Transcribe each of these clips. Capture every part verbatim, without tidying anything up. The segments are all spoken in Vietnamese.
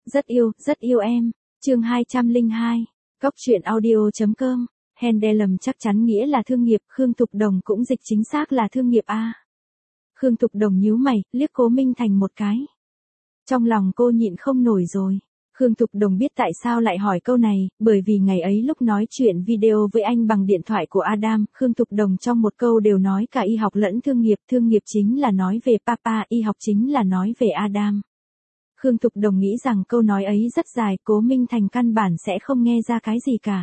Rất yêu, rất yêu em. Chương hai trăm lẻ hai. Cóc truyện audio.com. Handelsm chắc chắn nghĩa là thương nghiệp, Khương Thục Đồng cũng dịch chính xác là thương nghiệp a. Khương Thục Đồng nhíu mày, liếc Cố Minh Thành một cái. Trong lòng cô nhịn không nổi rồi. Khương Thục Đồng biết tại sao lại hỏi câu này, bởi vì ngày ấy lúc nói chuyện video với anh bằng điện thoại của Adam, Khương Thục Đồng trong một câu đều nói cả y học lẫn thương nghiệp, thương nghiệp chính là nói về Papa, y học chính là nói về Adam. Khương Thục Đồng nghĩ rằng câu nói ấy rất dài, Cố Minh Thành căn bản sẽ không nghe ra cái gì cả.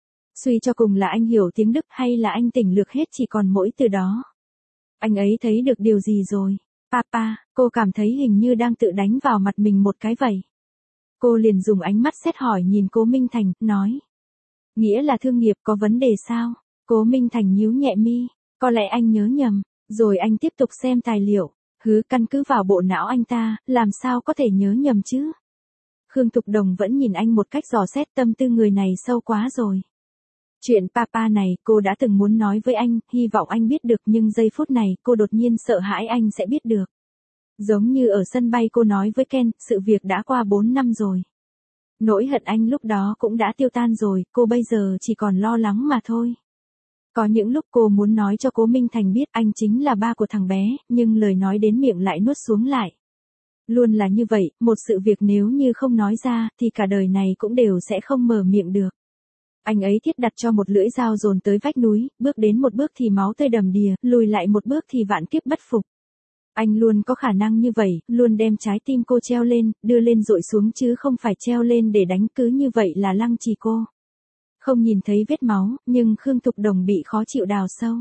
Suy cho cùng là anh hiểu tiếng Đức hay là anh tỉnh lược hết chỉ còn mỗi từ đó. Anh ấy thấy được điều gì rồi? Papa, cô cảm thấy hình như đang tự đánh vào mặt mình một cái vậy. Cô liền dùng ánh mắt xét hỏi nhìn Cố Minh Thành, nói. Nghĩa là thương nghiệp có vấn đề sao? Cố Minh Thành nhíu nhẹ mi, có lẽ anh nhớ nhầm, rồi anh tiếp tục xem tài liệu. Hứ, căn cứ vào bộ não anh ta, làm sao có thể nhớ nhầm chứ? Khương Thục Đồng vẫn nhìn anh một cách dò xét, tâm tư người này sâu quá rồi. Chuyện Papa này cô đã từng muốn nói với anh, hy vọng anh biết được, nhưng giây phút này cô đột nhiên sợ hãi anh sẽ biết được. Giống như ở sân bay cô nói với Ken, sự việc đã qua bốn năm rồi. Nỗi hận anh lúc đó cũng đã tiêu tan rồi, cô bây giờ chỉ còn lo lắng mà thôi. Có những lúc cô muốn nói cho Cố Minh Thành biết anh chính là ba của thằng bé, nhưng lời nói đến miệng lại nuốt xuống lại. Luôn là như vậy, một sự việc nếu như không nói ra, thì cả đời này cũng đều sẽ không mở miệng được. Anh ấy thiết đặt cho một lưỡi dao dồn tới vách núi, bước đến một bước thì máu tươi đầm đìa, lùi lại một bước thì vạn kiếp bất phục. Anh luôn có khả năng như vậy, luôn đem trái tim cô treo lên, đưa lên dội xuống chứ không phải treo lên để đánh, cứ như vậy là lăng trì cô. Không nhìn thấy vết máu, nhưng Khương Thục Đồng bị khó chịu đào sâu.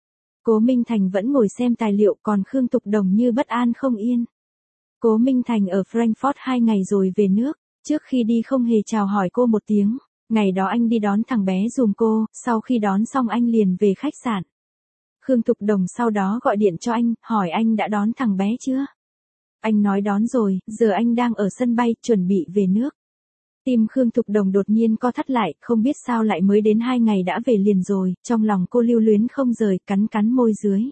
Cố Minh Thành vẫn ngồi xem tài liệu, còn Khương Thục Đồng như bất an không yên. Cố Minh Thành ở Frankfurt hai ngày rồi về nước, trước khi đi không hề chào hỏi cô một tiếng. Ngày đó anh đi đón thằng bé dùm cô, sau khi đón xong anh liền về khách sạn. Khương Thục Đồng sau đó gọi điện cho anh, hỏi anh đã đón thằng bé chưa? Anh nói đón rồi, giờ anh đang ở sân bay, chuẩn bị về nước. Tim Khương Thục Đồng đột nhiên co thắt lại, không biết sao lại mới đến hai ngày đã về liền rồi, trong lòng cô lưu luyến không rời, cắn cắn môi dưới.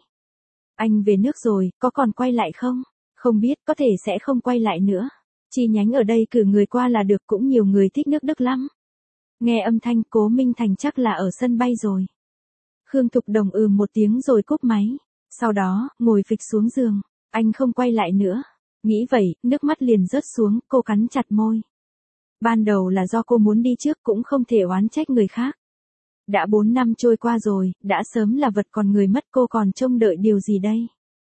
Anh về nước rồi, có còn quay lại không? Không biết, có thể sẽ không quay lại nữa. Chi nhánh ở đây cử người qua là được, cũng nhiều người thích nước Đức lắm. Nghe âm thanh Cố Minh Thành chắc là ở sân bay rồi. Khương Thục Đồng ừ một tiếng rồi cúp máy. Sau đó, ngồi phịch xuống giường. Anh không quay lại nữa. Nghĩ vậy, nước mắt liền rớt xuống, cô cắn chặt môi. Ban đầu là do cô muốn đi trước, cũng không thể oán trách người khác. Đã bốn năm trôi qua rồi, đã sớm là vật còn người mất, cô còn trông đợi điều gì đây?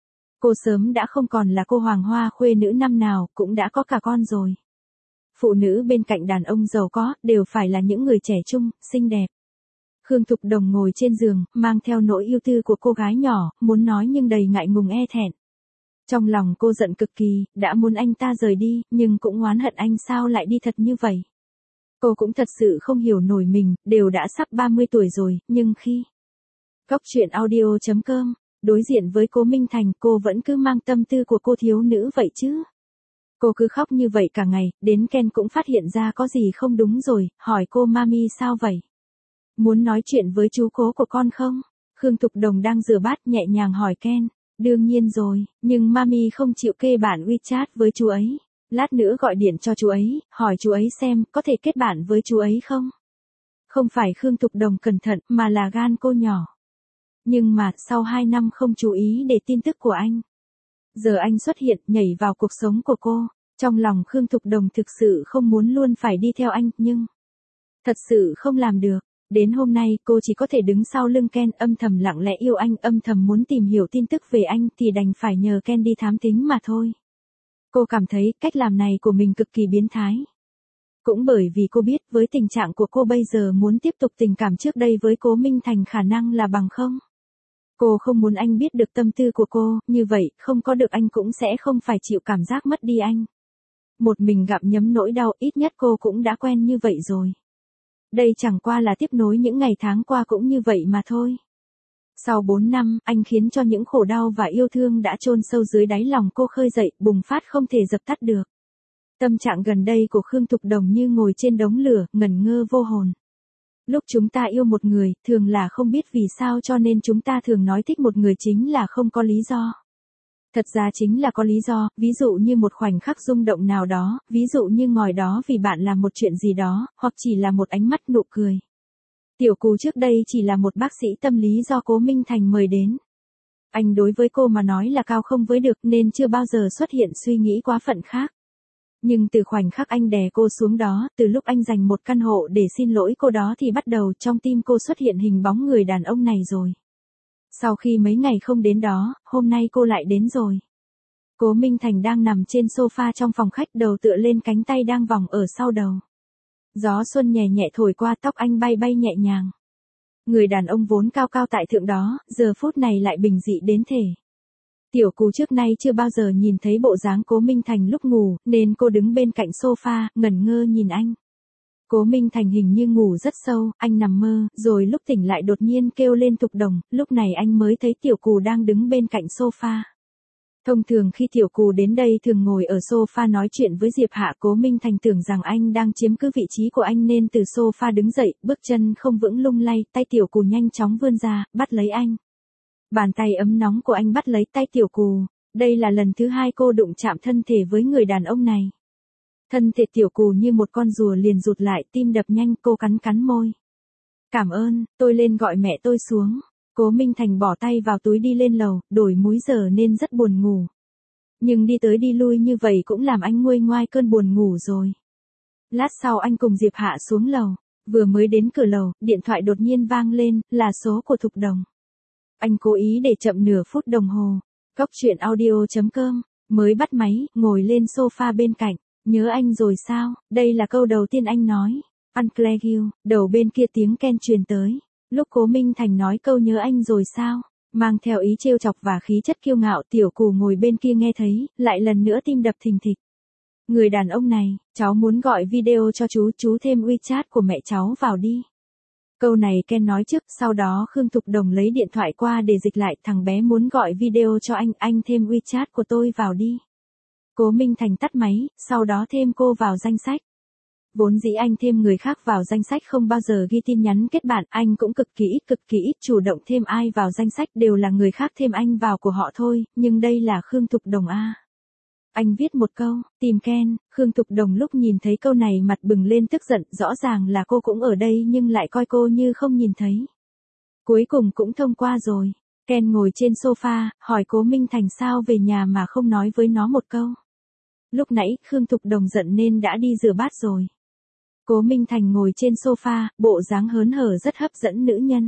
Cô sớm đã không còn là cô hoàng hoa khuê nữ năm nào, cũng đã có cả con rồi. Phụ nữ bên cạnh đàn ông giàu có, đều phải là những người trẻ trung, xinh đẹp. Khương Thục Đồng ngồi trên giường, mang theo nỗi yêu tư của cô gái nhỏ, muốn nói nhưng đầy ngại ngùng e thẹn. Trong lòng cô giận cực kỳ, đã muốn anh ta rời đi, nhưng cũng oán hận anh sao lại đi thật như vậy. Cô cũng thật sự không hiểu nổi mình, đều đã sắp ba mươi tuổi rồi, nhưng khi Cóc truyện audio.com, đối diện với Cố Minh Thành, cô vẫn cứ mang tâm tư của cô thiếu nữ vậy chứ. Cô cứ khóc như vậy cả ngày, đến Ken cũng phát hiện ra có gì không đúng rồi, hỏi cô Mami sao vậy? Muốn nói chuyện với chú Cố của con không? Khương Thục Đồng đang rửa bát nhẹ nhàng hỏi Ken. Đương nhiên rồi, nhưng Mami không chịu kê bản WeChat với chú ấy. Lát nữa gọi điện cho chú ấy, hỏi chú ấy xem có thể kết bạn với chú ấy không? Không phải Khương Thục Đồng cẩn thận, mà là gan cô nhỏ. Nhưng mà, sau hai năm không chú ý để tin tức của anh. Giờ anh xuất hiện, nhảy vào cuộc sống của cô. Trong lòng Khương Thục Đồng thực sự không muốn luôn phải đi theo anh, nhưng thật sự không làm được. Đến hôm nay cô chỉ có thể đứng sau lưng Ken, âm thầm lặng lẽ yêu anh, âm thầm muốn tìm hiểu tin tức về anh, thì đành phải nhờ Ken đi thám thính mà thôi. Cô cảm thấy cách làm này của mình cực kỳ biến thái. Cũng bởi vì cô biết với tình trạng của cô bây giờ muốn tiếp tục tình cảm trước đây với Cố Minh Thành khả năng là bằng không. Cô không muốn anh biết được tâm tư của cô, như vậy, không có được anh cũng sẽ không phải chịu cảm giác mất đi anh. Một mình gặm nhấm nỗi đau, ít nhất cô cũng đã quen như vậy rồi. Đây chẳng qua là tiếp nối những ngày tháng qua cũng như vậy mà thôi. Sau bốn năm, anh khiến cho những khổ đau và yêu thương đã chôn sâu dưới đáy lòng cô khơi dậy, bùng phát không thể dập tắt được. Tâm trạng gần đây của Khương Thục Đồng như ngồi trên đống lửa, ngẩn ngơ vô hồn. Lúc chúng ta yêu một người, thường là không biết vì sao cho nên chúng ta thường nói thích một người chính là không có lý do. Thật ra chính là có lý do, ví dụ như một khoảnh khắc rung động nào đó, ví dụ như ngồi đó vì bạn làm một chuyện gì đó, hoặc chỉ là một ánh mắt nụ cười. Tiểu Cù trước đây chỉ là một bác sĩ tâm lý do Cố Minh Thành mời đến. Anh đối với cô mà nói là cao không với được nên chưa bao giờ xuất hiện suy nghĩ quá phận khác. Nhưng từ khoảnh khắc anh đè cô xuống đó, từ lúc anh dành một căn hộ để xin lỗi cô đó thì bắt đầu trong tim cô xuất hiện hình bóng người đàn ông này rồi. Sau khi mấy ngày không đến đó, hôm nay cô lại đến rồi. Cố Minh Thành đang nằm trên sofa trong phòng khách, đầu tựa lên cánh tay đang vòng ở sau đầu. Gió xuân nhẹ nhẹ thổi qua, tóc anh bay bay nhẹ nhàng. Người đàn ông vốn cao cao tại thượng đó, giờ phút này lại bình dị đến thể. Tiểu Cù trước nay chưa bao giờ nhìn thấy bộ dáng Cố Minh Thành lúc ngủ, nên cô đứng bên cạnh sofa, ngẩn ngơ nhìn anh. Cố Minh Thành hình như ngủ rất sâu, anh nằm mơ, rồi lúc tỉnh lại đột nhiên kêu lên Thục Đồng, lúc này anh mới thấy Tiểu Cù đang đứng bên cạnh sofa. Thông thường khi Tiểu Cù đến đây thường ngồi ở sofa nói chuyện với Diệp Hạ. Cố Minh Thành tưởng rằng anh đang chiếm cứ vị trí của anh nên từ sofa đứng dậy, bước chân không vững lung lay, tay Tiểu Cù nhanh chóng vươn ra, bắt lấy anh. Bàn tay ấm nóng của anh bắt lấy tay Tiểu Cù, đây là lần thứ hai cô đụng chạm thân thể với người đàn ông này. Thân thể Tiểu Cù như một con rùa liền rụt lại, tim đập nhanh, cô cắn cắn môi. Cảm ơn, tôi lên gọi mẹ tôi xuống. Cố Minh Thành bỏ tay vào túi đi lên lầu, đổi múi giờ nên rất buồn ngủ. Nhưng đi tới đi lui như vậy cũng làm anh nguôi ngoai cơn buồn ngủ rồi. Lát sau anh cùng Diệp Hạ xuống lầu, vừa mới đến cửa lầu, điện thoại đột nhiên vang lên, là số của Thục Đồng. Anh cố ý để chậm nửa phút đồng hồ. Cóc truyện audio chấm com, mới bắt máy, ngồi lên sofa bên cạnh. Nhớ anh rồi sao? Đây là câu đầu tiên anh nói. Unclear you, đầu bên kia tiếng Ken truyền tới. Lúc Cố Minh Thành nói câu nhớ anh rồi sao, mang theo ý trêu chọc và khí chất kiêu ngạo, Tiểu Cù ngồi bên kia nghe thấy, lại lần nữa tim đập thình thịch. Người đàn ông này, cháu muốn gọi video cho chú, chú thêm WeChat của mẹ cháu vào đi. Câu này Ken nói trước, sau đó Khương Thục Đồng lấy điện thoại qua để dịch lại, thằng bé muốn gọi video cho anh, anh thêm WeChat của tôi vào đi. Cố Minh Thành tắt máy, sau đó thêm cô vào danh sách. Vốn dĩ anh thêm người khác vào danh sách không bao giờ ghi tin nhắn kết bạn, anh cũng cực kỳ ít cực kỳ ít chủ động thêm ai vào danh sách, đều là người khác thêm anh vào của họ thôi, nhưng đây là Khương Thục Đồng a. Anh viết một câu, tìm Ken. Khương Thục Đồng lúc nhìn thấy câu này mặt bừng lên tức giận, rõ ràng là cô cũng ở đây nhưng lại coi cô như không nhìn thấy. Cuối cùng cũng thông qua rồi. Ken ngồi trên sofa, hỏi Cố Minh Thành sao về nhà mà không nói với nó một câu. Lúc nãy Khương Thục Đồng giận nên đã đi rửa bát rồi. Cố Minh Thành ngồi trên sofa, bộ dáng hớn hở rất hấp dẫn nữ nhân.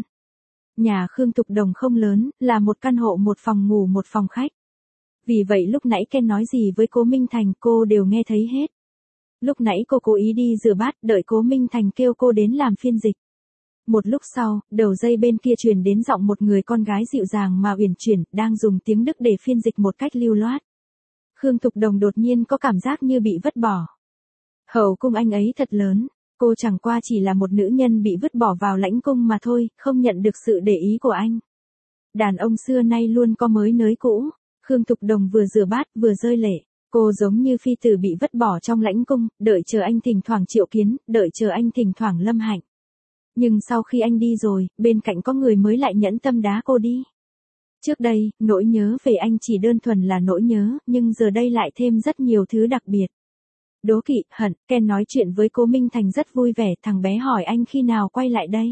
Nhà Khương Thục Đồng không lớn, là một căn hộ một phòng ngủ một phòng khách. Vì vậy lúc nãy Ken nói gì với Cố Minh Thành cô đều nghe thấy hết. Lúc nãy cô cố ý đi rửa bát, đợi Cố Minh Thành kêu cô đến làm phiên dịch. Một lúc sau, đầu dây bên kia truyền đến giọng một người con gái dịu dàng mà uyển chuyển, đang dùng tiếng Đức để phiên dịch một cách lưu loát. Khương Thục Đồng đột nhiên có cảm giác như bị vứt bỏ. Hậu cung anh ấy thật lớn, cô chẳng qua chỉ là một nữ nhân bị vứt bỏ vào lãnh cung mà thôi, không nhận được sự để ý của anh. Đàn ông xưa nay luôn có mới nới cũ. Khương Thục Đồng vừa rửa bát vừa rơi lệ, cô giống như phi tử bị vứt bỏ trong lãnh cung, đợi chờ anh thỉnh thoảng triệu kiến, đợi chờ anh thỉnh thoảng lâm hạnh. Nhưng sau khi anh đi rồi, bên cạnh có người mới lại nhẫn tâm đá cô đi. Trước đây, nỗi nhớ về anh chỉ đơn thuần là nỗi nhớ, nhưng giờ đây lại thêm rất nhiều thứ đặc biệt. Đố kỵ, hận. Ken nói chuyện với Cố Minh Thành rất vui vẻ, thằng bé hỏi anh khi nào quay lại đây.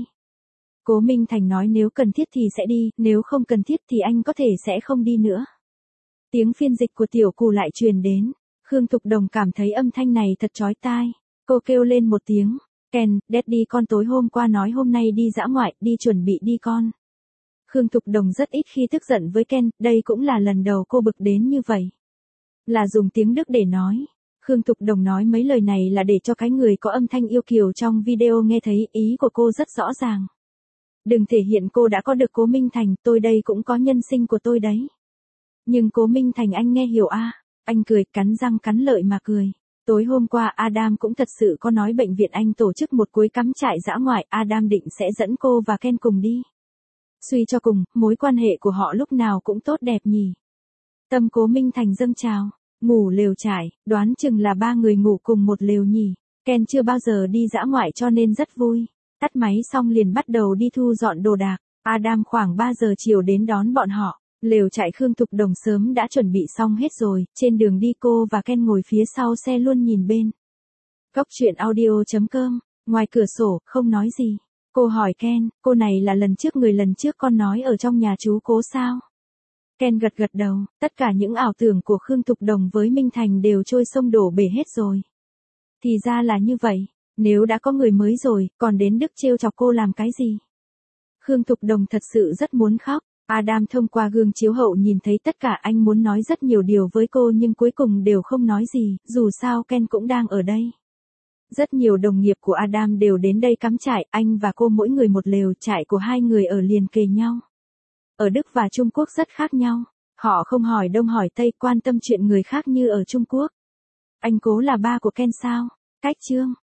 Cố Minh Thành nói nếu cần thiết thì sẽ đi, nếu không cần thiết thì anh có thể sẽ không đi nữa. Tiếng phiên dịch của Tiểu Cù lại truyền đến. Khương Thục Đồng cảm thấy âm thanh này thật chói tai. Cô kêu lên một tiếng. Ken, Daddy con tối hôm qua nói hôm nay đi dã ngoại, đi chuẩn bị đi con. Khương Thục Đồng rất ít khi tức giận với Ken, đây cũng là lần đầu cô bực đến như vậy. Là dùng tiếng Đức để nói. Khương Thục Đồng nói mấy lời này là để cho cái người có âm thanh yêu kiều trong video nghe thấy, ý của cô rất rõ ràng. Đừng thể hiện cô đã có được Cố Minh Thành, tôi đây cũng có nhân sinh của tôi đấy. Nhưng Cố Minh Thành anh nghe hiểu a? À? Anh cười, cắn răng cắn lợi mà cười. Tối hôm qua Adam cũng thật sự có nói bệnh viện anh tổ chức một cuối cắm trại dã ngoại, Adam định sẽ dẫn cô và Ken cùng đi. Suy cho cùng, mối quan hệ của họ lúc nào cũng tốt đẹp nhỉ. Tâm Cố Minh Thành dâng trào, ngủ lều trải, đoán chừng là ba người ngủ cùng một lều nhỉ. Ken chưa bao giờ đi dã ngoại cho nên rất vui. Tắt máy xong liền bắt đầu đi thu dọn đồ đạc. Adam khoảng ba giờ chiều đến đón bọn họ. Lều trại Khương Thục Đồng sớm đã chuẩn bị xong hết rồi, trên đường đi cô và Ken ngồi phía sau xe luôn nhìn bên. Cốc truyện audio.com, ngoài cửa sổ, không nói gì. Cô hỏi Ken, cô này là lần trước người lần trước con nói ở trong nhà chú Cố sao? Ken gật gật đầu, tất cả những ảo tưởng của Khương Thục Đồng với Minh Thành đều trôi sông đổ bể hết rồi. Thì ra là như vậy, nếu đã có người mới rồi, còn đến Đức trêu chọc cô làm cái gì? Khương Thục Đồng thật sự rất muốn khóc. Adam thông qua gương chiếu hậu nhìn thấy tất cả, anh muốn nói rất nhiều điều với cô nhưng cuối cùng đều không nói gì, dù sao Ken cũng đang ở đây. Rất nhiều đồng nghiệp của Adam đều đến đây cắm trại, anh và cô mỗi người một lều, trại của hai người ở liền kề nhau. Ở Đức và Trung Quốc rất khác nhau, họ không hỏi đông hỏi tây, quan tâm chuyện người khác như ở Trung Quốc. Anh Cố là ba của Ken sao? Cách chương